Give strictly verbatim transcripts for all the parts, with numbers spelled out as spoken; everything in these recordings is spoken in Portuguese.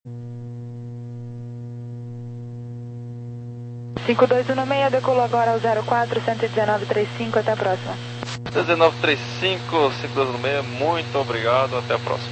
cinco dois um seis, decolou agora ao zero quatro, cento e dezenove, trinta e cinco, até a próxima. cento e dezenove, trinta e cinco, cinco dois um seis, muito obrigado, até a próxima.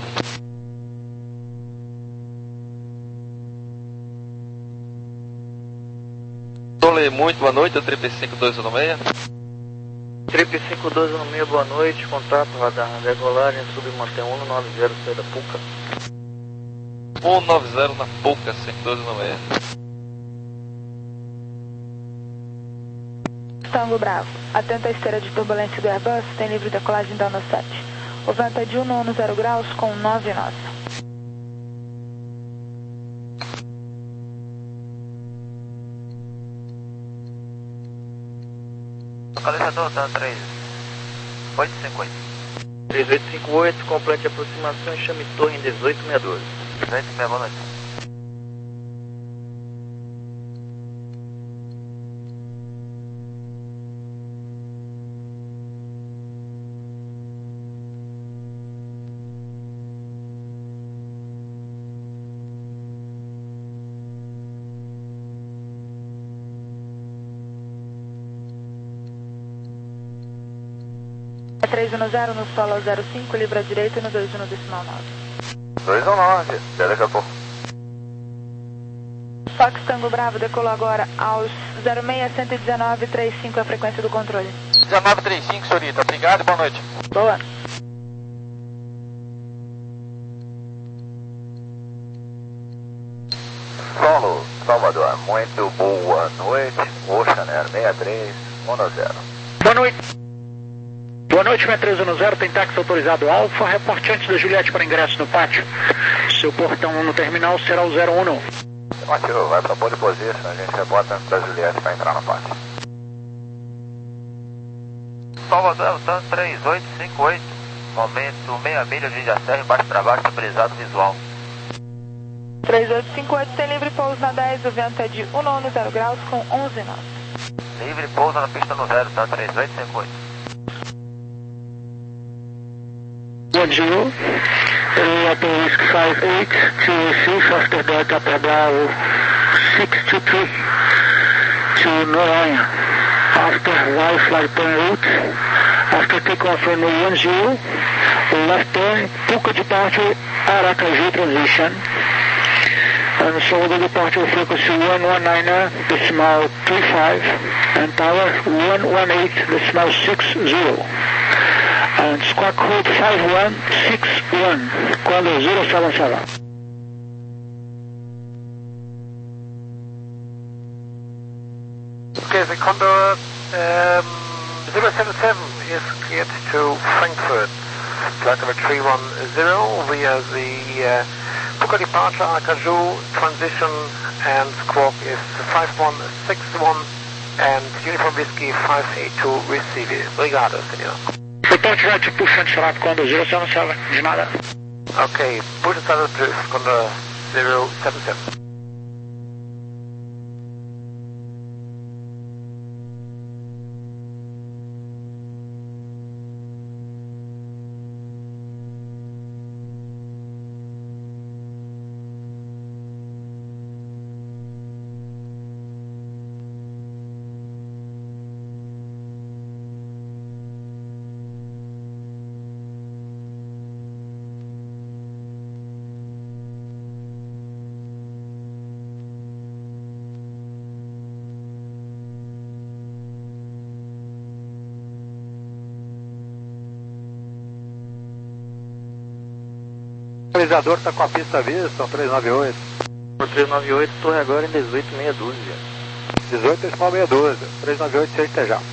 Tole, muito boa noite, Trip cinco dois um seis. Trip cinco dois um seis, boa noite, contato, radar, decolagem, submanter um nove zero, saída Puca. um nove zero na Puca, cinco dois um seis. Tango Bravo, atento à esteira de turbulência do Airbus, tem livre decolagem da Alnosat. O vento é de um nono zero graus com nove nós. Localizador, tá três oito cinco oito. três oito cinco oito, complete aproximação e chame torre em dezoito sessenta e dois. dezoito sessenta e dois, boa noite. É três um zero no solo ao zero cinco, livre à direita e no dois um no decimal nove. dois um nove, até daqui a pouco. Fox Tango Bravo decolou agora aos zero seis, cento e dezenove, trinta e cinco, a frequência do controle. dezenove trinta e cinco, senhorita, obrigado e boa noite. Boa. Solo, Salvador, muito boa noite, Ocean Air sessenta e três um zero. Boa noite. Boa noite, sessenta e três um zero, tem táxi autorizado Alfa, reporte antes da Juliette para ingresso no pátio. Seu portão no terminal será o zero um. Afirmativo, vai para pole position, a gente rebota antes da Juliette para entrar no pátio. Salvador, Tan três oito cinco oito, momento meia milha de Índia Serra, embaixo para baixo, estabilizado visual. três oito cinco oito, tem livre pouso na dez, o vento é de um nono zero graus com onze nós. Livre pouso na pista no zero, tá três oito cinco oito. one zero, Apple Risk cinco oito, to receive after Delta para Bravo six two two to Noronha. After Y flight turn route, after takeoff runway one zero, left turn, Puca departure, Aracaju transition. And so the departure frequency one one nine decimal three five and tower one one eight decimal six zero. And squawk code five one six one, quando zero seven seven. Okay, the Condor um, zero seven seven is cleared to Frankfurt. Flight number three one zero via the uh, Puka departure, Aracaju transition, and squawk is five one six one and Uniform Whiskey five eight two receive. Obrigado, senhor. Report right to push and start, Condor zero seven seven, de nada. Okay, push and start drift, Condor zero seven seven. O localizador está com a pista vista, três nove oito. três nove oito, torre agora em dezoito meia dúzia. dezoito decimal meia dúzia, três nove oito, seis já.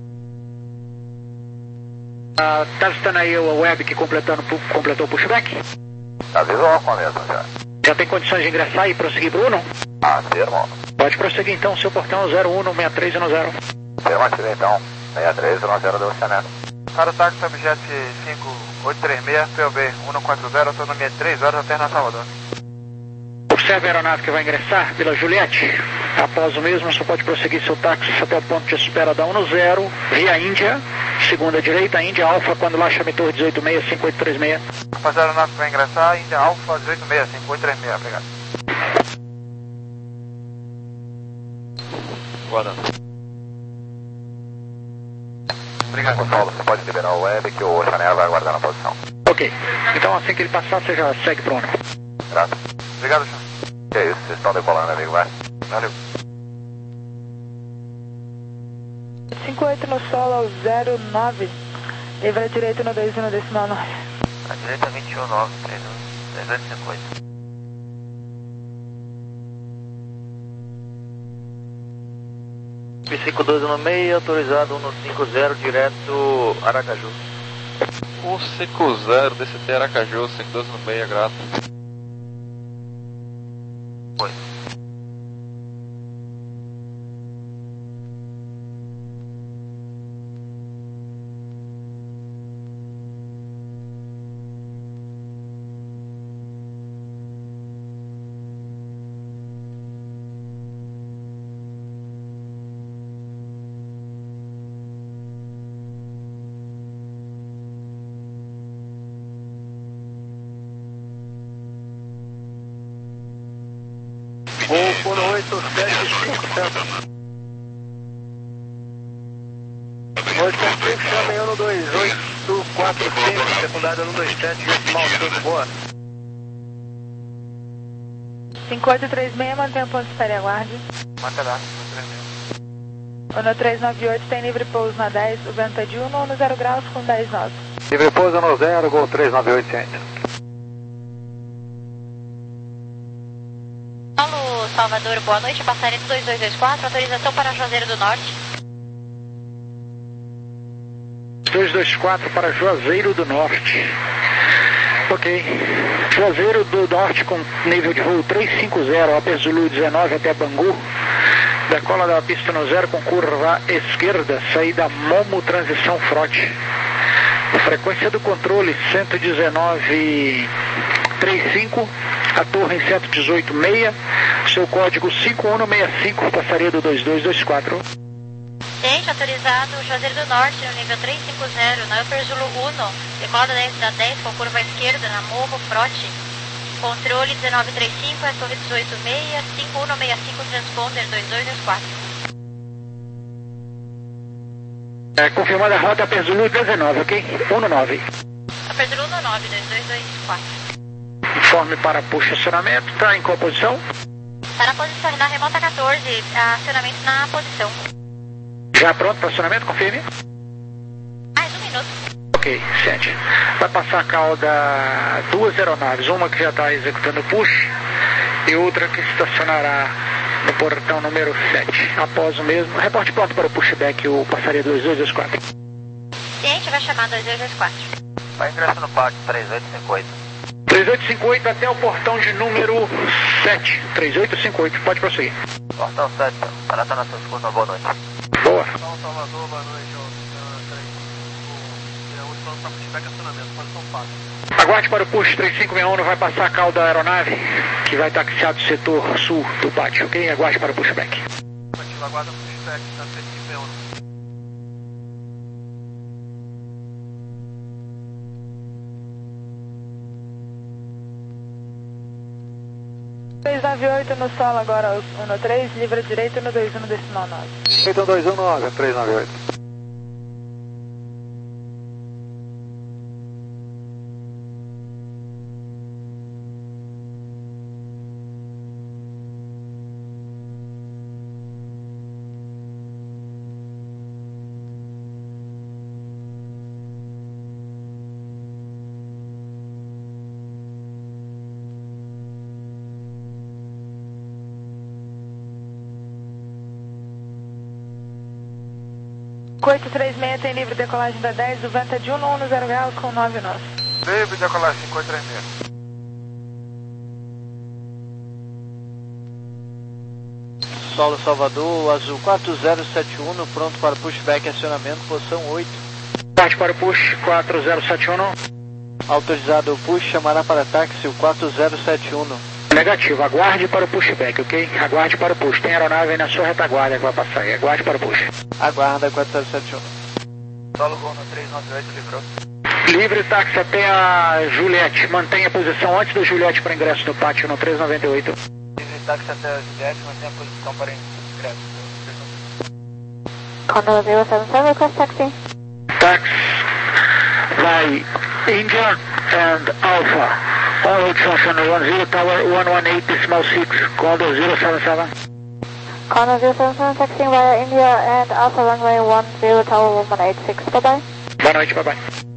Ah, tá estando aí o web que completando, completou o pushback? Tá visual com a mesma já. Já tem condições de ingressar e prosseguir para o Uno? Afirmo. Pode prosseguir então, seu portão zero um seis três um zero. Afirmativo então, sessenta e três um zero do Oceanet. Para o táxi Subjet cinco oito três seis, P O B um quatro zero, autonomia de três horas, alterna Salvador. Observe a aeronave que vai ingressar pela Juliette. Após o mesmo, só pode prosseguir seu táxi até o ponto de espera da um zero, via Índia, segunda direita, Índia Alfa, quando lá chame torre dezoito seis, cinco oito três seis. Após a aeronave que vai ingressar, Índia Alfa dezoito seis, cinco oito três seis, obrigado. Aguardando. Obrigado, Paulo. Você pode liberar o web que o Chanel vai aguardar na posição. Ok. Então assim que ele passar, você já segue pro ano. Graças. Obrigado, Chanel. Que é isso, vocês estão decolando, amigo, vai. Valeu. cinco oito no solo ao zero nove. Livre à direita no dois um no decimal nove. À direita vinte e um nove, três oito cinco oito. cinco doze no meio, autorizado um no cinco zero, direto Aracaju. um cinco zero, D C T Aracaju, cinco doze no meio, grato. Oi. Voo por oito sete cinco, certo? oito sete cinco, chama em um dois oito quatro cinco, secundário um dois sete, decimal cinco, boa. cinco oito três seis, mantém o ponto de espera e aguarde. Marca lá, Ono três nove oito tem livre pouso na dez, o vento é de um no zero graus com dez nós. Livre pouso no zero, Gol três nove oito, ciente. Paulo Salvador, boa noite, passarinho dois dois dois quatro, autorização para Juazeiro do Norte. dois dois quatro para Juazeiro do Norte. Ok. Juazeiro do Norte com nível de voo trezentos e cinquenta, Alpes Zulu dezenove até Bangu. Decola da pista no zero com curva esquerda, saída Momo, transição Frote. Frequência do controle cento e dezenove trinta e cinco, a torre em cento e dezoito seis, seu código cinco um seis cinco, passaria do dois dois dois quatro. Gente, autorizado Juazeiro do Norte no nível trezentos e cinquenta, na Upper Zulu um, decola da dez, da dez com curva esquerda, na Morro Frote. Controle dezenove trinta e cinco, a torre dezoito seis, cinco um seis cinco, transponder dois dois dois quatro. É, confirmada a rota Upper Zulu dezenove, ok? um nove. Upper Zulu nove, dois dois dois quatro. Informe para push acionamento, está em qual posição? Está na posição, na remota quatorze, acionamento na posição. Já pronto para acionamento, confirme. Mais um minuto. Ok, sente. Vai passar a cauda duas aeronaves, uma que já está executando o push e outra que estacionará no portão número sete. Após o mesmo, reporte pronto para o pushback, o passaria dois dois dois quatro. Ciente, vai chamar dois dois dois quatro. Vai ingresso no pátio três oito cinco oito. três oito cinco oito até o portão de número sete. três oito cinco oito, pode prosseguir. Portão sete, para estar na sua escuta, boa noite. Boa. São Salvador, boa noite. O último para pushback acionamento, posição quatro. Aguarde para o push três cinco seis um, vai passar a cauda da aeronave, que vai taxiar do setor sul do pátio, ok? Aguarde para o pushback. Ativa, aguarda pushback, está três cinco seis um. três nove oito no solo agora, um três, livre à direita no dois um no decimal nove. Então dois um nove, três nove oito. cinco oito três seis tem livre decolagem da dez, o vento é de um no zero graus com nove nós. Livre decolagem cinco oito três seis. Solo Salvador, azul quatro zero sete um, pronto para pushback e acionamento, posição oito. Parte para o push quatro zero sete um. Autorizado o push, chamará para táxi o quatro zero sete um. Negativo, aguarde para o pushback, ok? Aguarde para o push. Tem aeronave aí na sua retaguarda que vai passar aí. Aguarde para o push. Aguarda quatro zero sete um. Solo Gol no três nove oito, livrou. Livre táxi até a Juliette. Mantenha a posição antes da Juliette para ingresso no pátio no três nove oito. Livre táxi até a Juliette, mantém a posição para ingresso. Condor zero seven seven, request taxi. Tax by India and Alpha. All routes on one zero tower one one eight decimal six, Condor zero seven seven. Condor zero seven seven, taxiing via India and Alpha runway one zero tower one one eight six. Bye bye. Boa noite, bye bye.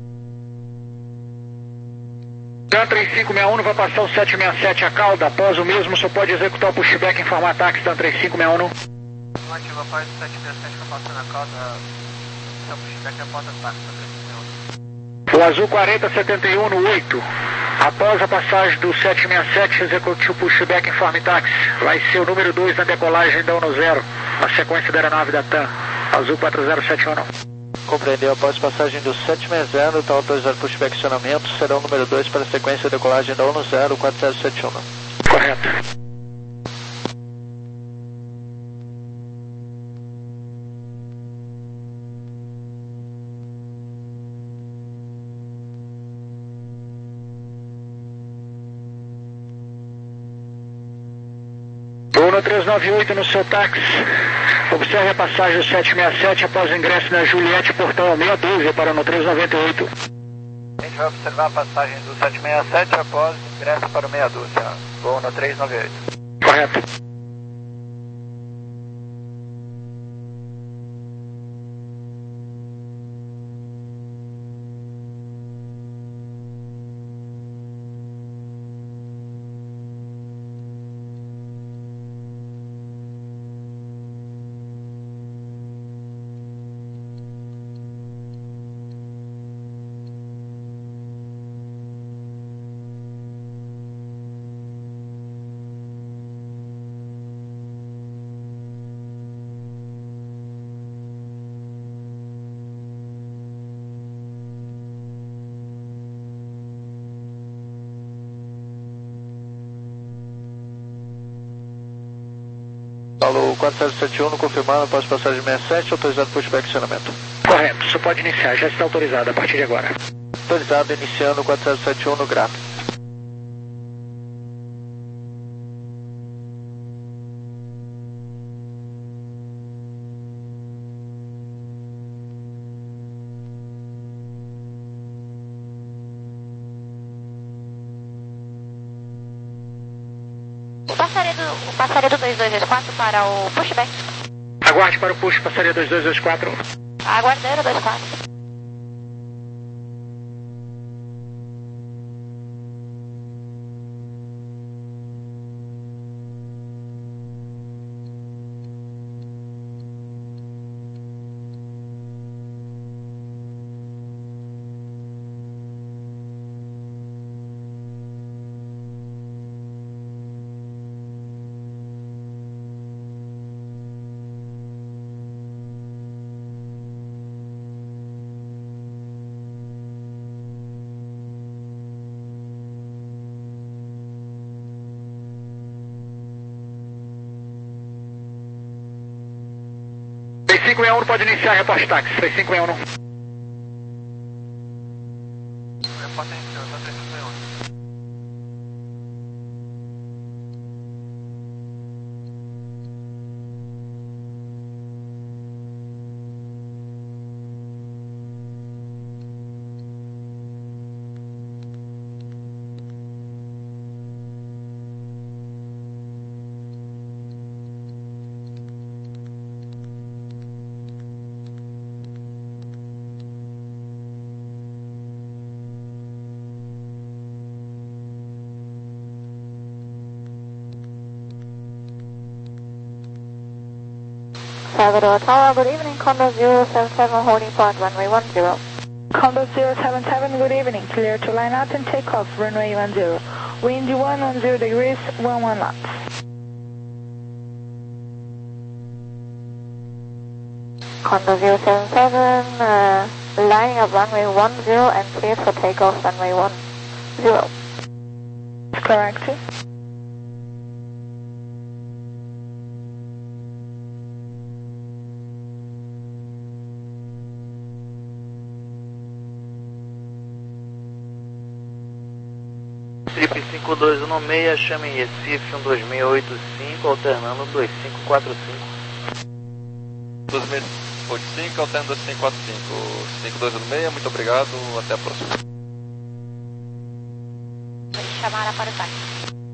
Dan três cinco seis um vai passar o sete seis sete a cauda. Após o mesmo, só pode executar o pushback em informar táxi. Dan três cinco seis um. Ativa após o sete seis sete que passando a cauda. Seu pushback após a táxi. Dan três cinco seis um. O azul quarenta setenta e um no oito. Após a passagem do sete seis sete, execute o pushback em informe táxi. Vai ser o número dois na decolagem da Uno Zero, na sequência da aeronave da TAM. Azul quatro zero sete um. Compreendeu. Após passagem do sete seis zero, está autorizado pushback e acionamento. Será o número dois para a sequência de decolagem da Uno Zero quatro zero sete um. Correto. Uno três nove oito no seu táxi. Observe a passagem do sete seis sete após o ingresso na Juliette, portão meia dúzia para o três nove oito. A gente vai observar a passagem do sete seis sete após o ingresso para o meia dúzia. Voo no três nove oito. Correto. Falou quatro zero sete um, confirmando após passagem seis sete, autorizado pushback e acionamento. Correto, isso pode iniciar, já está autorizado a partir de agora. Autorizado, iniciando quatro zero sete um no grave. O passaria do dois dois dois quatro para o pushback. Aguarde para o push, passaria dois dois dois quatro. Aguardeira dois quatro. três cinco seis um pode iniciar, reporte táxi. três cinco seis um. Reporte iniciando, três cinco seis um. Salvador Tower, good evening, Condor zero seven seven, holding point runway one zero. Condor zero seven seven, good evening, clear to line up and take off, runway one zero. Wind one one zero degrees, one one knots. Condor zero seven seven, uh, lining up runway one zero and clear for takeoff, runway one zero. Correct. Trip cinco dois um seis, chame em Recife um dois seis oito cinco, alternando dois cinco quatro cinco. dois seis oito cinco, alterna dois cinco quatro cinco, cinco dois um seis, muito obrigado, até a próxima. Vou chamar para o táxi.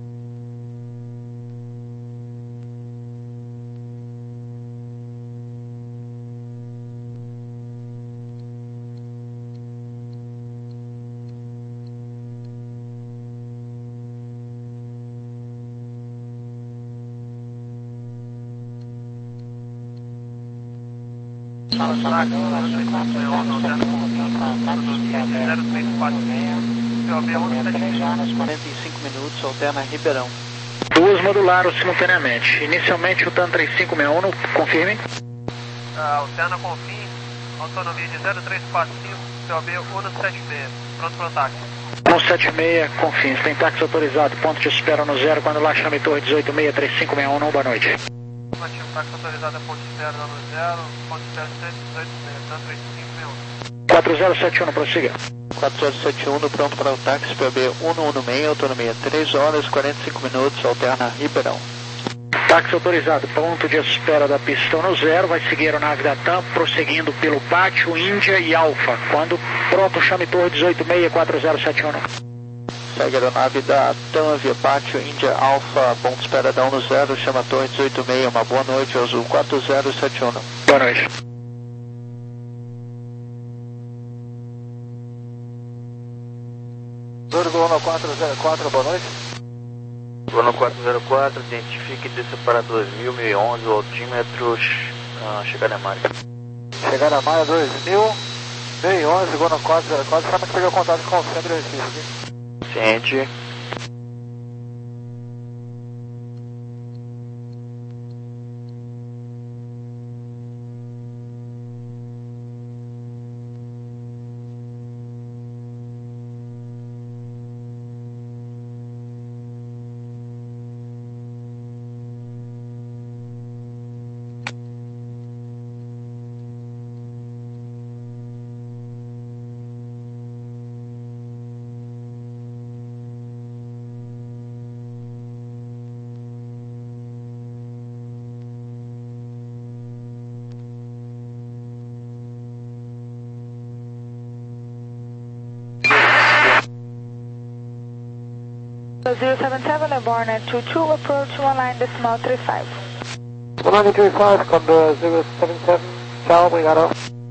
quarenta e cinco minutos, alterna Ribeirão. Duas modulares simultaneamente. Inicialmente o TAM três cinco seis um, confirme. Uh, alterna com fim, autonomia de zero três quatro cinco, C O B cento e setenta e seis, pronto para o táxi. cento e setenta e seis, com fins. Tem táxi autorizado, ponto de espera no zero, quando lá chame torre dezoito seis três cinco seis um, boa noite. Ativo, táxi autorizado, ponto de espera no zero, ponto de espera cento e dezoito seis, TAM três cinco seis um. quatro zero sete um, prossiga. quatro zero sete um, pronto para o táxi, P O B cento e dezesseis, autonomia três horas, quarenta e cinco minutos, alterna Ribeirão. Táxi autorizado, ponto de espera da pista no zero, vai seguir a nave da TAM, prosseguindo pelo pátio, Índia e Alfa. Quando pronto, chame torre dezoito seis quatro zero sete um. Segue a aeronave da TAM via pátio, Índia Alfa, ponto de espera da um no zero, chama torre dezoito seis, uma boa noite, Azul quatro zero sete um. Boa noite. Zorgo quatro zero quatro, boa noite. Bruno quatro zero quatro, identifique e desça para dois mil, mil e onze, o altímetro, uh, chegada a Maia. Chegada a Maia dois mil, mil e onze, Bruno quatro zero quatro, chama que pegou contato com o centro de Recife aqui. Ciente. zero seven seven, aborn at two two, approach one line decimal three five. one line three five, Condor zero seven seven, tchau, obrigado.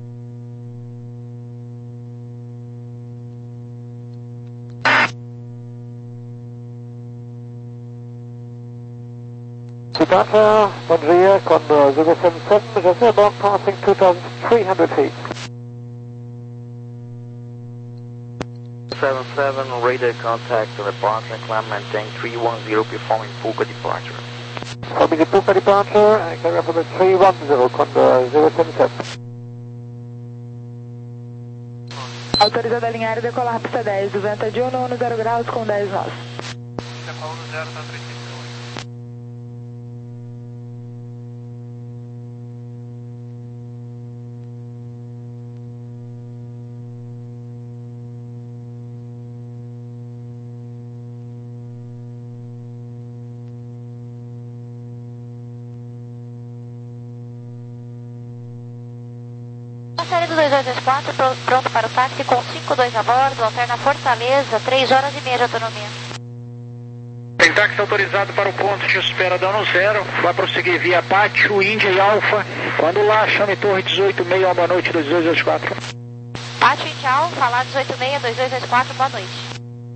Departure, bom dia, Condor zero seven seven, José Bond passing two thousand three hundred feet. seven seven, radar contact to the departure, climb maintain three one zero, performing Puka departure. Performing Puka departure, climb up three one zero, Condor zero seven seven. Autorizado a alinhar e decolar pista dez, do vento de um zero graus com dez nós. Decola no zero, tá três cinco oito. Série do dois dois dois quatro, pronto para o táxi com cinco dois a bordo, alterna Fortaleza, três horas e meia de autonomia. Tem táxi autorizado para o ponto de espera da um zero, vai prosseguir via pátio, Índia e Alfa. Quando lá, chame torre dezoito seis, uma boa noite, dois dois dois quatro. Pátio Índia Alfa, lá dezoito seis, dois dois dois quatro, boa noite.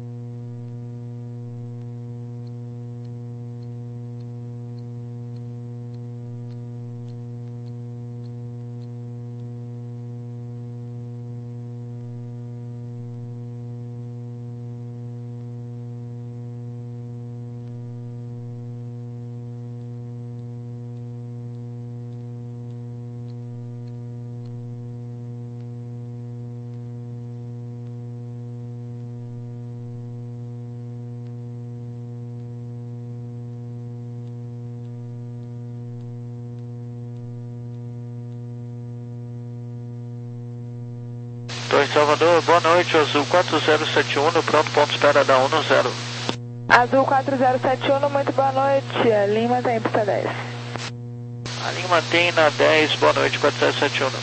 Torre Salvador, boa noite, Azul quatro zero sete um, pronto, ponto de espera da um no zero. Azul quatro zero sete um, muito boa noite, Lima tem pista dez. A linha mantém na dez, boa noite, quatro zero sete um.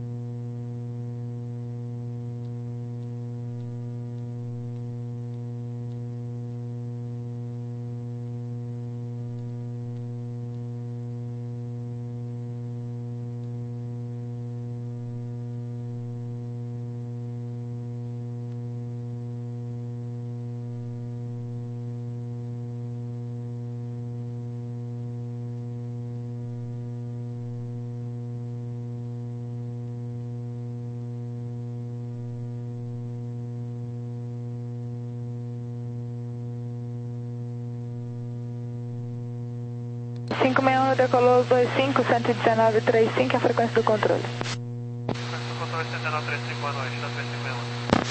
cinco seis um decolou dois cinco, cento e dezenove, trinta e cinco, a frequência do controle. Frequência do controle cento e dezenove, trinta e cinco, boa noite, tá três cinco um.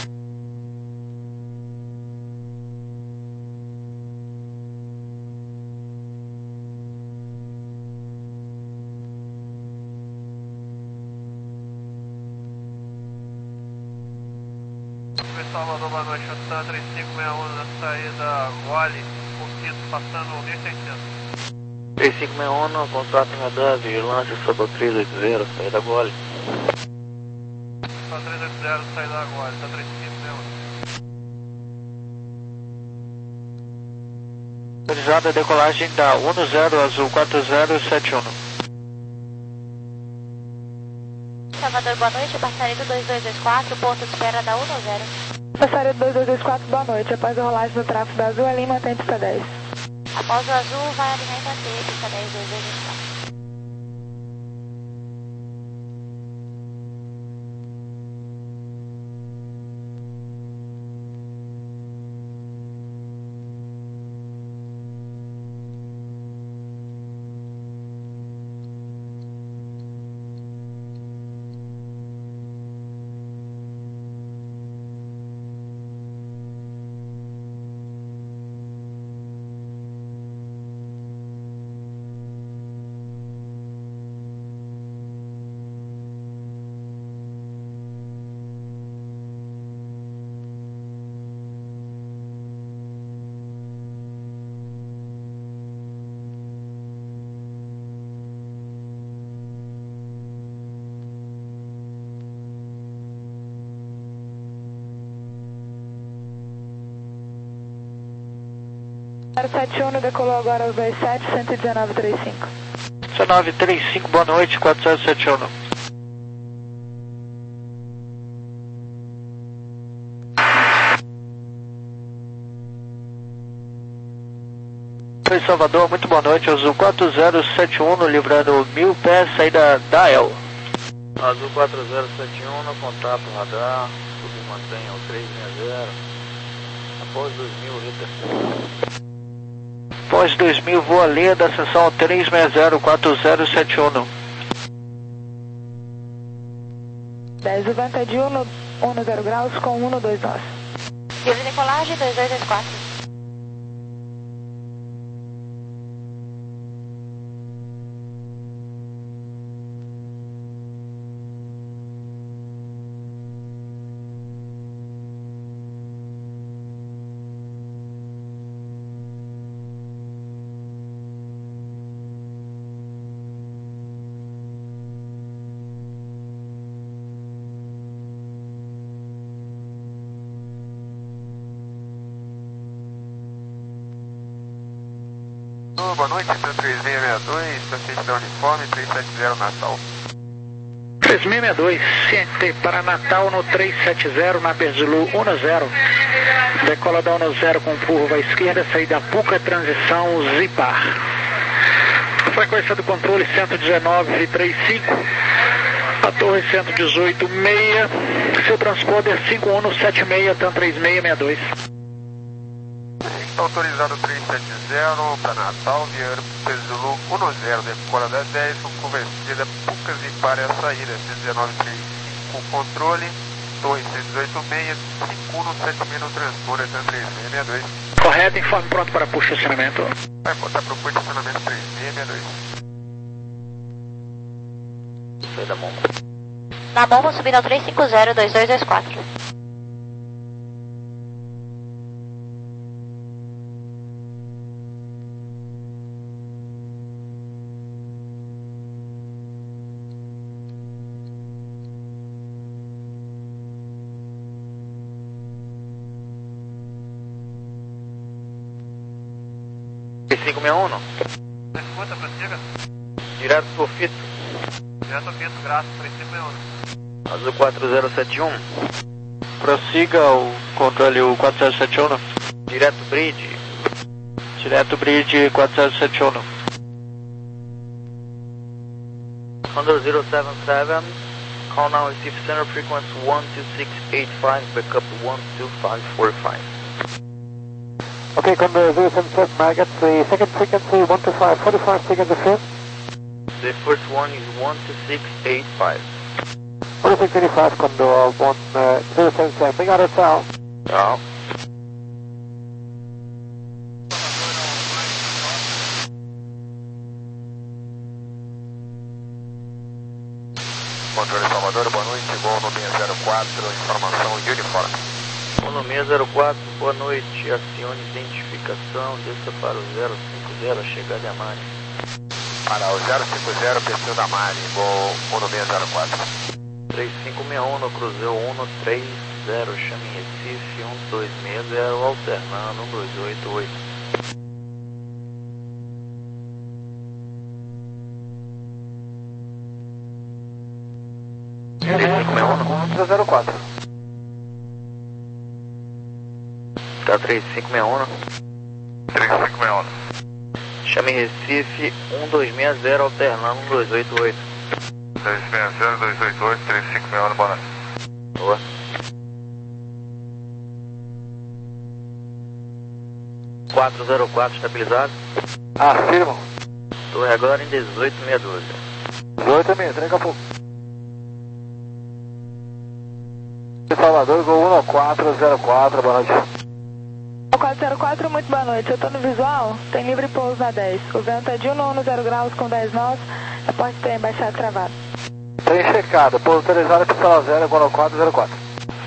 Salvador, boa noite, Otan três cinco seis um na saída Guale, Mosquito, passando mil e seiscentos. três cinco seis um, contato em radar, vigilância, Salvador três oito zero, saída Guale. Tá três oito zero, saída Guale, tá três cinco seis um. Autorizada a decolagem da um zero Azul quatro zero sete um. Salvador, boa noite, passaredo dois dois dois quatro, ponto de espera da um zero. Passaredo dois dois dois quatro, boa noite. Após a rolagem do tráfego da Azul, a linha mantém pista dez. Após o azul, vai alinhar em manter, pista dez, dois dois dois quatro. zero sete um decolou agora aos dois sete, cento e dezenove, trinta e cinco. dezenove, trinta e cinco, boa noite, quatro zero sete um. Oi, Salvador, muito boa noite, Azul quatro zero sete um, livrando mil pés, saída da El. Azul quatro zero sete um, no contato radar, submantém ao três seis zero, após dois mil, Rita. Após dois mil, voa Leda, ascensão três seis zero, quatro zero sete um. dez, o vento é de um zero graus com um dois nove. Livre decolagem dois dois dois quatro. Boa noite, três seis seis dois, paciente da Uniforme, três sete zero Natal. três seis seis dois, ciente para Natal no três sete zero, na Zulu um zero. Decola da um zero com curva à esquerda, saída Puca, transição Zipar. Frequência do controle cento e dezenove, trinta e cinco. A torre cento e dezoito, seis. Seu transponder cinco um sete seis, TAM três seis seis dois. Está autorizado três sete zero para Natal, via Zulu um zero, decola da dez, com curva esquerda, Pucas e para a saída, cento e dezenove, trinta e cinco, controle, torre cento e dezoito, seis, cinco um sete seis no transponder, TAM três seis seis dois. Correto, informe pronto para puxo de estacionamento. Vai botar para o puxo de estacionamento três seis seis dois. Saída Momo. Na Momo, subindo ao três cinco zero, dois dois dois quatro. sessenta e um. Escuta, prossiga. Direto pro Fito. Direto ao Fito, graças, três cinco um. Azul quatro zero sete um. Prossiga o controle o quatro zero sete um. Direto Bridge. Direto Bridge quatro zero sete um. Condor zero seven seven. Call now receive center frequency one two six eight five, backup one two five four five. Okay, Condor zero seven seven, I get the second frequency one two five, forty-five seconds of fifth. The first one is one two six eight five. forty-six eighty-five, Condor one zero seven seven, bring out hotel. Tchau. Controle Salvador, boa noite, voo no seis zero quatro, informação uniforme. Voo no seis zero quatro, boa noite, acione identificação, desça para o zero cinco zero, chegada a Mari. Para o zero cinco zero, perfil da Mari, voo no seis zero quatro. três cinco seis um no cruzeiro um três zero, chame em Recife, um dois seis zero, alternando, um dois oito oito. três cinco seis um zero zero quatro. Tá três cinco seis um. três cinco seis um. Chame em Recife, um dois seis zero, alternando, um dois oito oito. dois seis zero, dois oito oito, três cinco seis um, boa noite. Boa. quatro zero quatro estabilizado. Afirmo. Torre agora em dezoito seis doze. dezoito seis, daqui a pouco. Salvador, Gol um quatro zero quatro, boa noite. quatro zero quatro, muito boa noite. Eu tô no visual, tem livre pouso na dez. O vento é de um nono zero graus com dez nós, a porta tem baixado travado. Trem checado, pouso autorizado, pistola zero, Gol quatro zero quatro.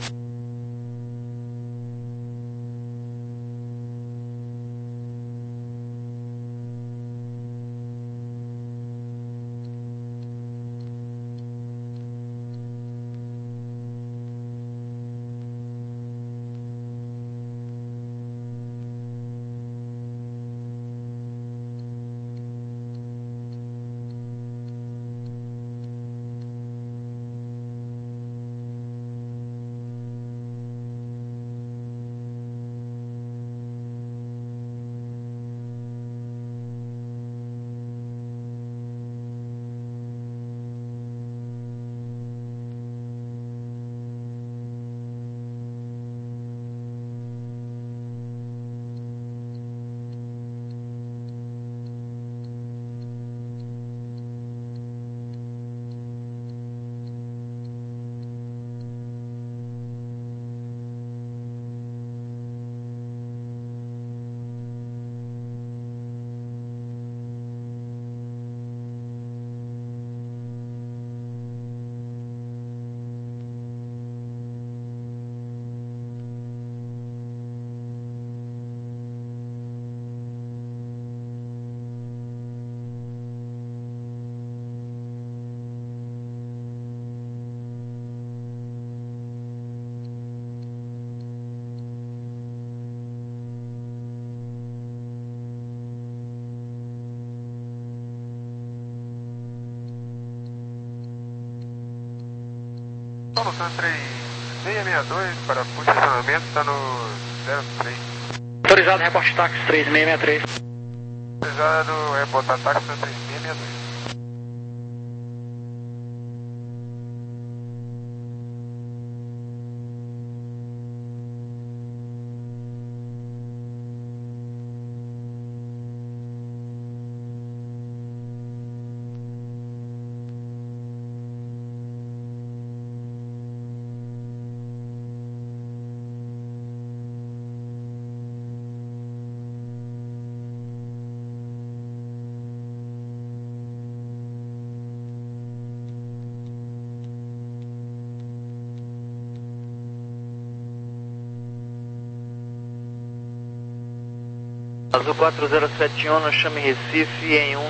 Solo três seis seis dois para posicionamento, está no zero três. Autorizado, reporte táxi três seis seis três. Autorizado, reportar táxi no três seis seis dois. Azul quatro zero sete um, chame Recife em um